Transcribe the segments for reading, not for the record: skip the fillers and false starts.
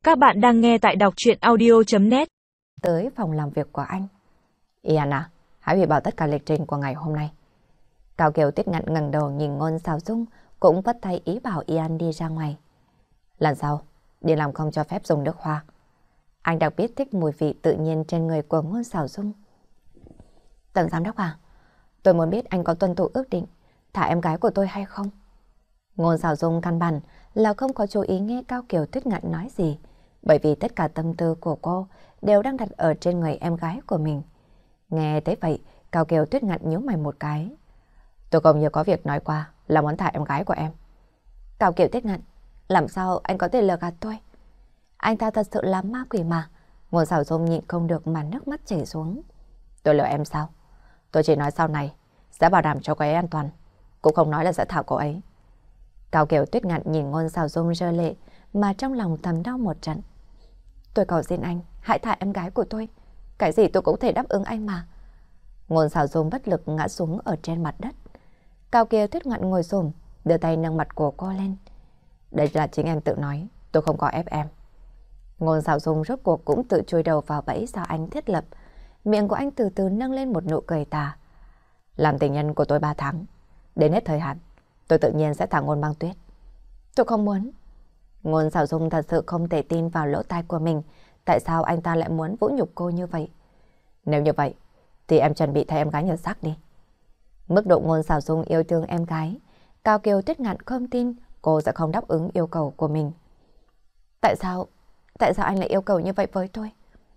Các bạn đang nghe tại đọc truyện audio.net. Tới phòng làm việc của anh. Ian à, hãy hủy bỏ tất cả lịch trình của ngày hôm nay. Cao Kiều Tuyết ngẩng ngẩng đầu nhìn Ngôn Sào Dung, cũng vất tay ý bảo Ian đi ra ngoài. Lần sau, đi làm không cho phép dùng nước hoa. Anh đặc biệt thích mùi vị tự nhiên trên người của Ngôn Sào Dung. Tổng giám đốc à, tôi muốn biết anh có tuân thủ ước định thả em gái của tôi hay không? Ngôn Sào Dung căn bản là không có chú ý nghe Cao Kiều Tuyết ngạn nói gì, bởi vì tất cả tâm tư của cô đều đang đặt ở trên người em gái của mình. Nghe thế vậy, Cao Kiều Tuyết ngạn nhíu mày một cái. Tôi không như có việc nói qua là muốn thả em gái của em. Cao Kiều Tuyết ngạn, làm sao anh có thể lừa gạt tôi? Anh ta thật sự là ma quỷ mà. Ngôn Sào Dung nhịn không được mà nước mắt chảy xuống. Tôi lừa em sao? Tôi chỉ nói sau này sẽ bảo đảm cho cô ấy an toàn, cũng không nói là sẽ thả cô ấy. Cao Kiều Tuyết ngạn nhìn Ngôn Sào Dung rơi lệ mà trong lòng thầm đau một trận. Tôi cầu xin anh, hãy thả em gái của tôi. Cái gì tôi cũng thể đáp ứng anh mà. Ngôn Sào Dung bất lực ngã xuống ở trên mặt đất. Cao Kiều Tuyết ngạn ngồi xổm, đưa tay nâng mặt của cô lên. Đây là chính em tự nói, tôi không có ép em. Ngôn Sào Dung rốt cuộc cũng tự chui đầu vào bẫy do anh thiết lập. Miệng của anh từ từ nâng lên một nụ cười tà. Làm tình nhân của tôi 3 tháng, đến hết thời hạn, tôi tự nhiên sẽ thả Ngôn Băng Tuyết. Tôi không muốn. Ngôn Sào Dung thật sự không thể tin vào lỗ tai của mình. Tại sao anh ta lại muốn vũ nhục cô như vậy? Nếu như vậy, thì em chuẩn bị thay em gái nhặt xác đi. Mức độ Ngôn Sào Dung yêu thương em gái, Cao Kiều Tuyết ngạn không tin cô sẽ không đáp ứng yêu cầu của mình. Tại sao anh lại yêu cầu như vậy với tôi?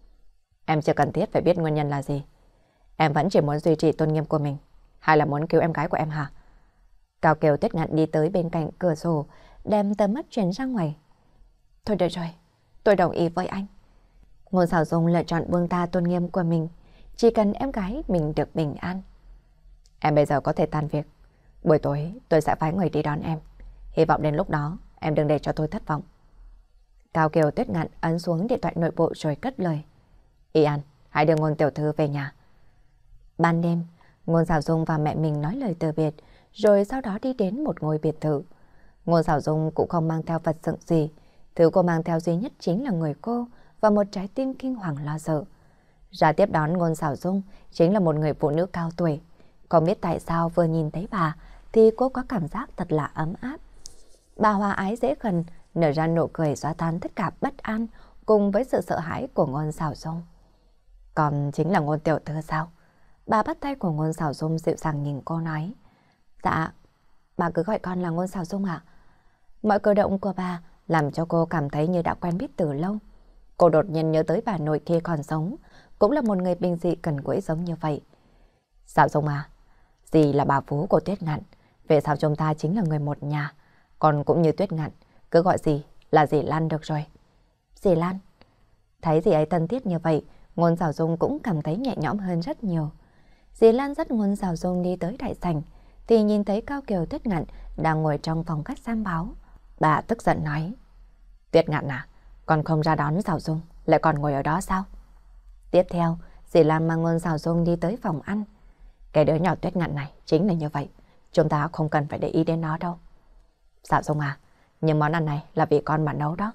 Em chưa cần thiết phải biết nguyên nhân là gì. Em vẫn chỉ muốn duy trì tôn nghiêm của mình, hay là muốn cứu em gái của em hả? Cao Kiều Tuyết ngạn đi tới bên cạnh cửa sổ, đem tầm mắt chuyển ra ngoài. Thôi được rồi, tôi đồng ý với anh. Ngôn Sào Dung lựa chọn buông tha tôn nghiêm của mình, chỉ cần em gái mình được bình an. Em bây giờ có thể tan việc. Buổi tối tôi sẽ phái người đi đón em. Hy vọng đến lúc đó em đừng để cho tôi thất vọng. Cao Kiều Tuyết ngạn ấn xuống điện thoại nội bộ rồi cất lời. Ian, hãy đưa Ngôn tiểu thư về nhà. Ban đêm, Ngôn Sào Dung và mẹ mình nói lời từ biệt, rồi sau đó đi đến một ngôi biệt thự. Ngôn Sào Dung cũng không mang theo vật dụng gì. Thứ cô mang theo duy nhất chính là người cô và một trái tim kinh hoàng lo sợ. Ra tiếp đón Ngôn Sào Dung chính là một người phụ nữ cao tuổi. Không biết tại sao vừa nhìn thấy bà thì cô có cảm giác thật là ấm áp. Bà hòa ái dễ gần, nở ra nụ cười xóa tan tất cả bất an cùng với sự sợ hãi của Ngôn Sào Dung. Còn chính là Ngôn tiểu thư sao? Bà bắt tay của Ngôn Sào Dung dịu dàng nhìn cô nói. Dạ, bà cứ gọi con là Ngôn Sào Dung ạ. Mọi cử động của bà làm cho cô cảm thấy như đã quen biết từ lâu. Cô đột nhiên nhớ tới bà nội kia còn sống, cũng là một người bình dị gần gũi giống như vậy. Sào Dung à, dì là bà vú của Tuyết ngạn, về sau chúng ta chính là người một nhà. Còn cũng như Tuyết ngạn, cứ gọi dì là dì Lan được rồi. Dì Lan? Thấy dì ấy thân thiết như vậy, Ngôn Sào Dung cũng cảm thấy nhẹ nhõm hơn rất nhiều. Dì Lan dắt Ngôn Sào Dung đi tới đại sảnh, thì nhìn thấy Cao Kiều Tuyết ngạn đang ngồi trong phòng khách xem báo. Bà tức giận nói. Tuyết ngạn à, con không ra đón Sào Dung, lại còn ngồi ở đó sao? Tiếp theo, dì Lan mang Ngôn Sào Dung đi tới phòng ăn. Cái đứa nhỏ Tuyết ngạn này chính là như vậy, chúng ta không cần phải để ý đến nó đâu. Sào Dung à, nhưng món ăn này là vì con mà nấu đó.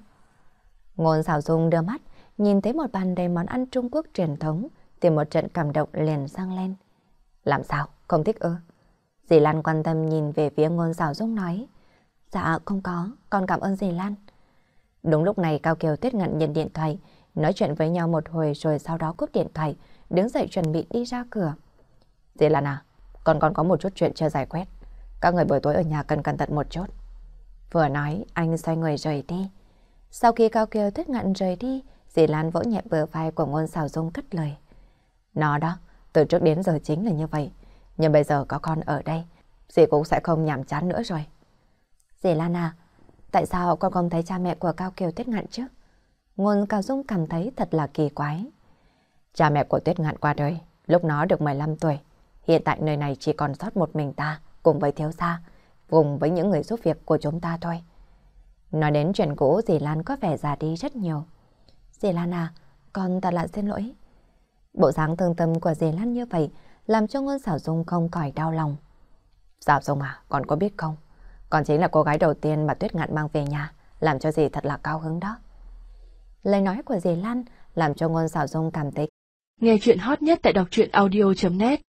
Ngôn Sào Dung đưa mắt, nhìn thấy một bàn đầy món ăn Trung Quốc truyền thống, thì một trận cảm động liền dâng lên. Làm sao, không thích ư? Dì Lan quan tâm nhìn về phía Ngôn Sào Dung nói. Dạ không có, con cảm ơn dì Lan. Đúng lúc này Cao Kiều Tuyết ngạn nhận điện thoại, nói chuyện với nhau một hồi rồi sau đó cúp điện thoại, đứng dậy chuẩn bị đi ra cửa. Dì Lan à, con còn có một chút chuyện chưa giải quyết. Các người buổi tối ở nhà cần cẩn thận một chút. Vừa nói, anh xoay người rời đi. Sau khi Cao Kiều Tuyết ngạn rời đi, dì Lan vỗ nhẹ bờ vai của Ngôn Sào Dung cất lời. Nó đó, từ trước đến giờ chính là như vậy. Nhưng bây giờ có con ở đây, dì cũng sẽ không nhàm chán nữa rồi. Dì Lan à, tại sao con không thấy cha mẹ của Cao Kiều Tuyết ngạn chứ? Ngôn Sào Dung cảm thấy thật là kỳ quái. Cha mẹ của Tuyết ngạn qua đời lúc nó được 15 tuổi. Hiện tại nơi này chỉ còn sót một mình ta cùng với thiếu gia, cùng với những người giúp việc của chúng ta thôi. Nói đến chuyện cũ, dì Lan có vẻ già đi rất nhiều. Dì Lan à, con thật là xin lỗi. Bộ dáng thương tâm của dì Lan như vậy làm cho Ngôn Sào Dung không khỏi đau lòng. Sào Dung à, con có biết không? Con chính là cô gái đầu tiên mà Tuyết ngạn mang về nhà, làm cho dì thật là cao hứng đó. Lời nói của dì Lan làm cho Ngôn Sảo Dung cảm thấy. Nghe chuyện hot nhất tại đọc truyện audio.net